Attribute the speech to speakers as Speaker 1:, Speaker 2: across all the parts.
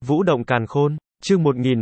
Speaker 1: Vũ động càn khôn, chương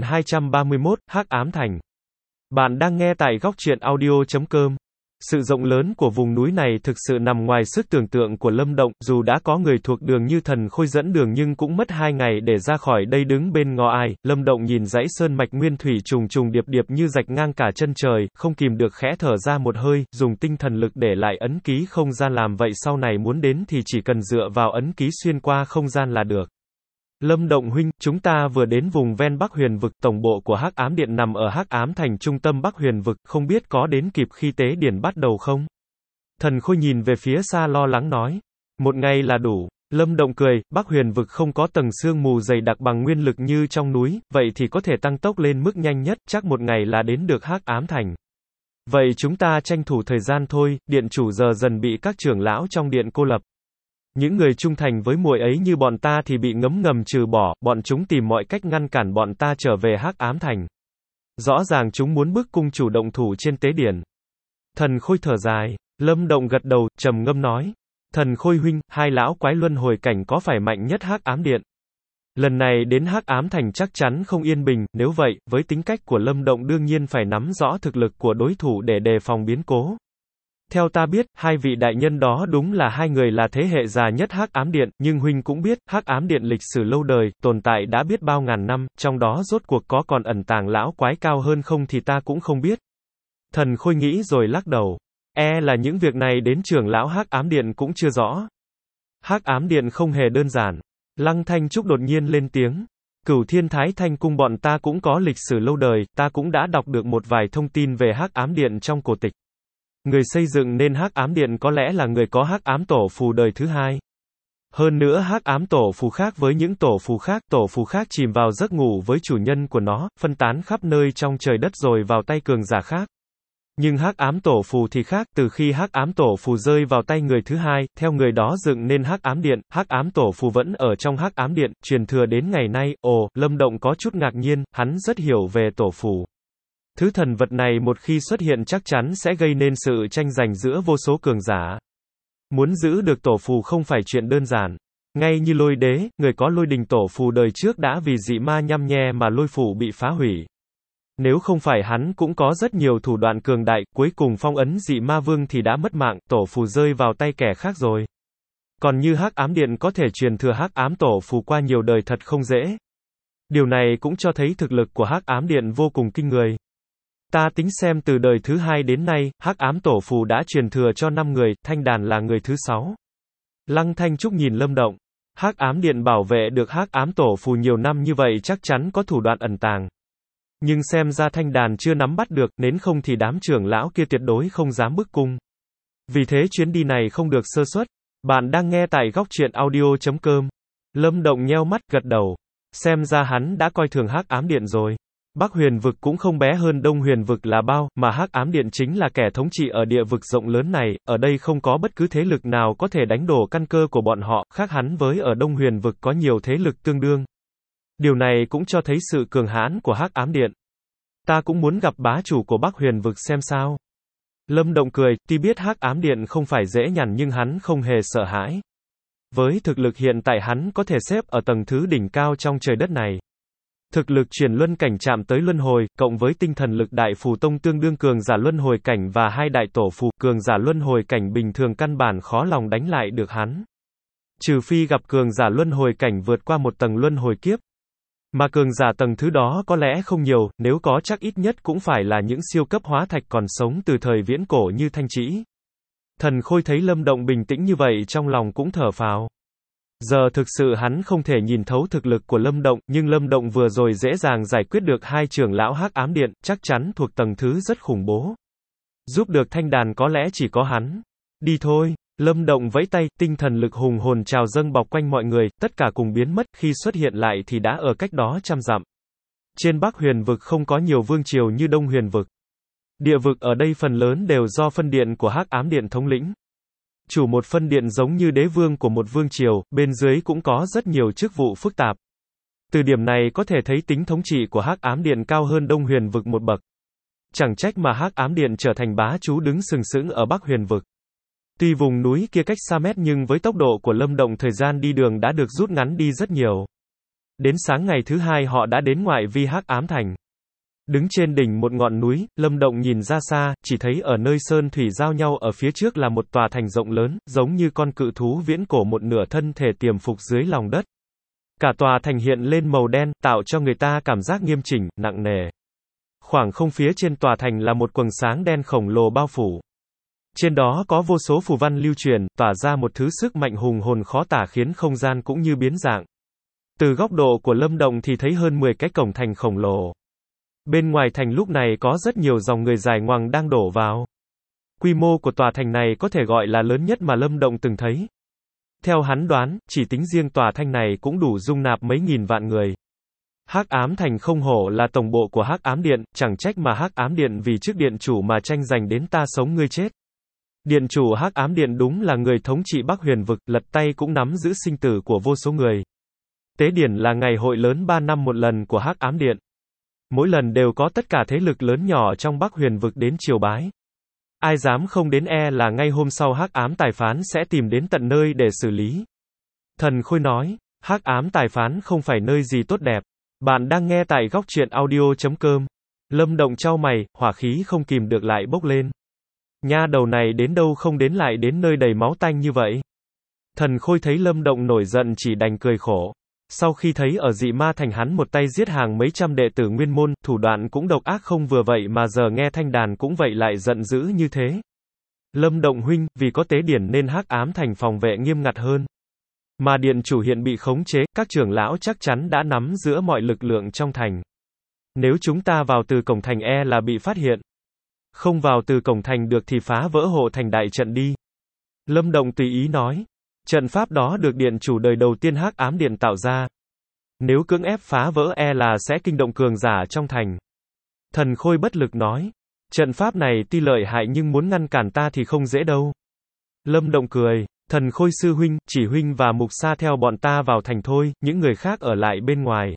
Speaker 1: 1231, Hắc ám thành. Bạn đang nghe tại góc truyện audio.com. Sự rộng lớn của vùng núi này thực sự nằm ngoài sức tưởng tượng của Lâm Động, dù đã có người thuộc đường như Thần Khôi dẫn đường nhưng cũng mất 2 ngày để ra khỏi đây đứng bên ngõ ai. Lâm Động nhìn dãy sơn mạch nguyên thủy trùng trùng điệp điệp như rạch ngang cả chân trời, không kìm được khẽ thở ra một hơi, dùng tinh thần lực để lại ấn ký không gian, làm vậy sau này muốn đến thì chỉ cần dựa vào ấn ký xuyên qua không gian là được. Lâm Động huynh, chúng ta vừa đến vùng ven Bắc Huyền vực, tổng bộ của Hắc Ám Điện nằm ở Hắc Ám Thành trung tâm Bắc Huyền vực, không biết có đến kịp khi tế điển bắt đầu không? Thần Khôi nhìn về phía xa lo lắng nói. Một ngày là đủ. Lâm Động cười, Bắc Huyền vực không có tầng sương mù dày đặc bằng nguyên lực như trong núi, vậy thì có thể tăng tốc lên mức nhanh nhất, chắc một ngày là đến được Hắc Ám Thành. Vậy chúng ta tranh thủ thời gian thôi, điện chủ giờ dần bị các trưởng lão trong điện cô lập. Những người trung thành với muội ấy như bọn ta thì bị ngấm ngầm trừ bỏ, bọn chúng tìm mọi cách ngăn cản bọn ta trở về Hắc Ám Thành. Rõ ràng chúng muốn bức cung chủ động thủ trên tế điển. Thần Khôi thở dài. Lâm Động gật đầu, trầm ngâm nói. Thần Khôi huynh, hai lão quái luân hồi cảnh có phải mạnh nhất Hắc Ám Điện? Lần này đến Hắc Ám Thành chắc chắn không yên bình, nếu vậy, với tính cách của Lâm Động đương nhiên phải nắm rõ thực lực của đối thủ để đề phòng biến cố. Theo ta biết, hai vị đại nhân đó đúng là hai người là thế hệ già nhất Hắc Ám Điện, nhưng huynh cũng biết, Hắc Ám Điện lịch sử lâu đời, tồn tại đã biết bao ngàn năm, trong đó rốt cuộc có còn ẩn tàng lão quái cao hơn không thì ta cũng không biết. Thần Khôi nghĩ rồi lắc đầu. Là những việc này đến trưởng lão Hắc Ám Điện cũng chưa rõ. Hắc Ám Điện không hề đơn giản. Lăng Thanh Trúc đột nhiên lên tiếng. Cửu Thiên Thái Thanh Cung bọn ta cũng có lịch sử lâu đời, ta cũng đã đọc được một vài thông tin về Hắc Ám Điện trong cổ tịch. Người xây dựng nên Hắc Ám Điện có lẽ là người có Hắc Ám Tổ Phù đời thứ hai. Hơn nữa Hắc Ám Tổ Phù khác với những tổ phù khác chìm vào giấc ngủ với chủ nhân của nó, phân tán khắp nơi trong trời đất rồi vào tay cường giả khác. Nhưng Hắc Ám Tổ Phù thì khác, từ khi Hắc Ám Tổ Phù rơi vào tay người thứ hai, theo người đó dựng nên Hắc Ám Điện, Hắc Ám Tổ Phù vẫn ở trong Hắc Ám Điện, truyền thừa đến ngày nay. Lâm Động có chút ngạc nhiên, hắn rất hiểu về Tổ Phù. Thứ thần vật này một khi xuất hiện chắc chắn sẽ gây nên sự tranh giành giữa vô số cường giả. Muốn giữ được tổ phù không phải chuyện đơn giản. Ngay như Lôi Đế, người có Lôi Đình Tổ Phù đời trước đã vì dị ma nhăm nhe mà lôi phủ bị phá hủy. Nếu không phải hắn cũng có rất nhiều thủ đoạn cường đại, cuối cùng phong ấn dị ma vương thì đã mất mạng, tổ phù rơi vào tay kẻ khác rồi. Còn như Hắc Ám Điện có thể truyền thừa Hắc Ám Tổ Phù qua nhiều đời thật không dễ. Điều này cũng cho thấy thực lực của Hắc Ám Điện vô cùng kinh người. Ta tính xem từ đời thứ hai đến nay, Hắc Ám Tổ Phù đã truyền thừa cho 5 người, Thanh Đàn là người thứ 6. Lăng Thanh Trúc nhìn Lâm Động. Hắc Ám Điện bảo vệ được Hắc Ám Tổ Phù nhiều năm như vậy chắc chắn có thủ đoạn ẩn tàng. Nhưng xem ra Thanh Đàn chưa nắm bắt được, nếu không thì đám trưởng lão kia tuyệt đối không dám bức cung. Vì thế chuyến đi này không được sơ suất. Bạn đang nghe tại góc truyện audio.com. Lâm Động nheo mắt, gật đầu. Xem ra hắn đã coi thường Hắc Ám Điện rồi. Bắc Huyền vực cũng không bé hơn Đông Huyền vực là bao, mà Hắc Ám Điện chính là kẻ thống trị ở địa vực rộng lớn này, ở đây không có bất cứ thế lực nào có thể đánh đổ căn cơ của bọn họ, khác hẳn với ở Đông Huyền vực có nhiều thế lực tương đương. Điều này cũng cho thấy sự cường hãn của Hắc Ám Điện. Ta cũng muốn gặp bá chủ của Bắc Huyền vực xem sao. Lâm Động cười, tuy biết Hắc Ám Điện không phải dễ nhằn nhưng hắn không hề sợ hãi. Với thực lực hiện tại hắn có thể xếp ở tầng thứ đỉnh cao trong trời đất này. Thực lực chuyển luân cảnh chạm tới luân hồi, cộng với tinh thần lực đại phù tông tương đương cường giả luân hồi cảnh và hai đại tổ phù, cường giả luân hồi cảnh bình thường căn bản khó lòng đánh lại được hắn. Trừ phi gặp cường giả luân hồi cảnh vượt qua một tầng luân hồi kiếp. Mà cường giả tầng thứ đó có lẽ không nhiều, nếu có chắc ít nhất cũng phải là những siêu cấp hóa thạch còn sống từ thời viễn cổ như Thanh Trĩ. Thần Khôi thấy Lâm Động bình tĩnh như vậy trong lòng cũng thở phào. Giờ thực sự hắn không thể nhìn thấu thực lực của Lâm Động, nhưng Lâm Động vừa rồi dễ dàng giải quyết được hai trưởng lão Hắc Ám Điện, chắc chắn thuộc tầng thứ rất khủng bố. Giúp được Thanh Đàn có lẽ chỉ có hắn. Đi thôi. Lâm Động vẫy tay, tinh thần lực hùng hồn trào dâng bọc quanh mọi người, tất cả cùng biến mất, khi xuất hiện lại thì đã ở cách đó trăm dặm. Trên Bắc Huyền vực không có nhiều vương triều như Đông Huyền vực. Địa vực ở đây phần lớn đều do phân điện của Hắc Ám Điện thống lĩnh. Chủ một phân điện giống như đế vương của một vương triều, bên dưới cũng có rất nhiều chức vụ phức tạp. Từ điểm này có thể thấy tính thống trị của Hắc Ám Điện cao hơn Đông Huyền vực một bậc. Chẳng trách mà Hắc Ám Điện trở thành bá chủ đứng sừng sững ở Bắc Huyền vực. Tuy vùng núi kia cách xa mét nhưng với tốc độ của Lâm Động thời gian đi đường đã được rút ngắn đi rất nhiều. Đến sáng ngày thứ hai họ đã đến ngoại vi Hắc Ám Thành. Đứng trên đỉnh một ngọn núi, Lâm Động nhìn ra xa, chỉ thấy ở nơi sơn thủy giao nhau ở phía trước là một tòa thành rộng lớn, giống như con cự thú viễn cổ một nửa thân thể tiềm phục dưới lòng đất. Cả tòa thành hiện lên màu đen, tạo cho người ta cảm giác nghiêm chỉnh, nặng nề. Khoảng không phía trên tòa thành là một quầng sáng đen khổng lồ bao phủ. Trên đó có vô số phù văn lưu truyền, tỏa ra một thứ sức mạnh hùng hồn khó tả khiến không gian cũng như biến dạng. Từ góc độ của Lâm Động thì thấy hơn 10 cái cổng thành khổng lồ. Bên ngoài thành lúc này có rất nhiều dòng người dài ngoằng đang đổ vào. Quy mô của tòa thành này có thể gọi là lớn nhất mà Lâm Động từng thấy. Theo hắn đoán, chỉ tính riêng tòa thành này cũng đủ dung nạp mấy nghìn vạn người. Hắc Ám Thành không hổ là tổng bộ của Hắc Ám Điện, chẳng trách mà Hắc Ám Điện vì trước điện chủ mà tranh giành đến ta sống ngươi chết. Điện chủ Hắc Ám Điện đúng là người thống trị Bắc Huyền vực, lật tay cũng nắm giữ sinh tử của vô số người. Tế điển là ngày hội lớn 3 năm một lần của Hắc Ám Điện. Mỗi lần đều có tất cả thế lực lớn nhỏ trong Bắc Huyền vực đến triều bái. Ai dám không đến là ngay hôm sau Hắc Ám Tài Phán sẽ tìm đến tận nơi để xử lý. Thần Khôi nói, Hắc Ám Tài Phán không phải nơi gì tốt đẹp. Bạn đang nghe tại góc truyện audio.com. Lâm Động chau mày, hỏa khí không kìm được lại bốc lên. Nha đầu này đến đâu không đến lại đến nơi đầy máu tanh như vậy. Thần Khôi thấy Lâm Động nổi giận chỉ đành cười khổ. Sau khi thấy ở Dị Ma Thành hắn một tay giết hàng mấy trăm đệ tử nguyên môn, thủ đoạn cũng độc ác không vừa vậy mà giờ nghe thanh đàn cũng vậy lại giận dữ như thế. Lâm Động huynh, vì có tế điển nên Hắc Ám Thành phòng vệ nghiêm ngặt hơn. Mà điện chủ hiện bị khống chế, các trưởng lão chắc chắn đã nắm giữa mọi lực lượng trong thành. Nếu chúng ta vào từ cổng thành là bị phát hiện. Không vào từ cổng thành được thì phá vỡ hộ thành đại trận đi. Lâm Động tùy ý nói. Trận pháp đó được điện chủ đời đầu tiên Hắc Ám Điện tạo ra. Nếu cưỡng ép phá vỡ là sẽ kinh động cường giả trong thành. Thần Khôi bất lực nói. Trận pháp này tuy lợi hại nhưng muốn ngăn cản ta thì không dễ đâu. Lâm Động cười. Thần Khôi sư huynh, chỉ huynh và Mục Sa theo bọn ta vào thành thôi, những người khác ở lại bên ngoài.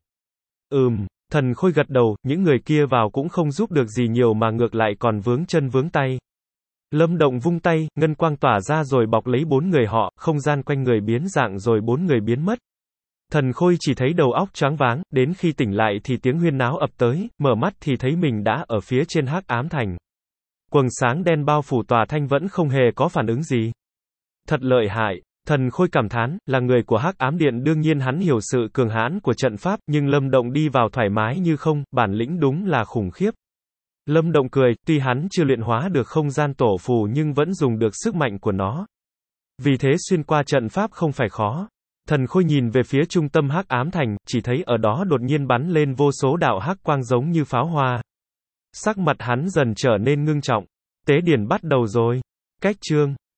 Speaker 1: Thần Khôi gật đầu, những người kia vào cũng không giúp được gì nhiều mà ngược lại còn vướng chân vướng tay. Lâm Động vung tay, ngân quang tỏa ra rồi bọc lấy 4 người họ, không gian quanh người biến dạng rồi 4 người biến mất. Thần Khôi chỉ thấy đầu óc choáng váng, đến khi tỉnh lại thì tiếng huyên náo ập tới, mở mắt thì thấy mình đã ở phía trên Hắc Ám Thành. Quầng sáng đen bao phủ tòa thành vẫn không hề có phản ứng gì. Thật lợi hại. Thần Khôi cảm thán, là người của Hắc Ám Điện đương nhiên hắn hiểu sự cường hãn của trận pháp, nhưng Lâm Động đi vào thoải mái như không, bản lĩnh đúng là khủng khiếp. Lâm Động cười, tuy hắn chưa luyện hóa được không gian tổ phù nhưng vẫn dùng được sức mạnh của nó. Vì thế xuyên qua trận pháp không phải khó. Thần Khôi nhìn về phía trung tâm Hắc Ám Thành, chỉ thấy ở đó đột nhiên bắn lên vô số đạo hắc quang giống như pháo hoa. Sắc mặt hắn dần trở nên ngưng trọng. Tế điển bắt đầu rồi. Cách chương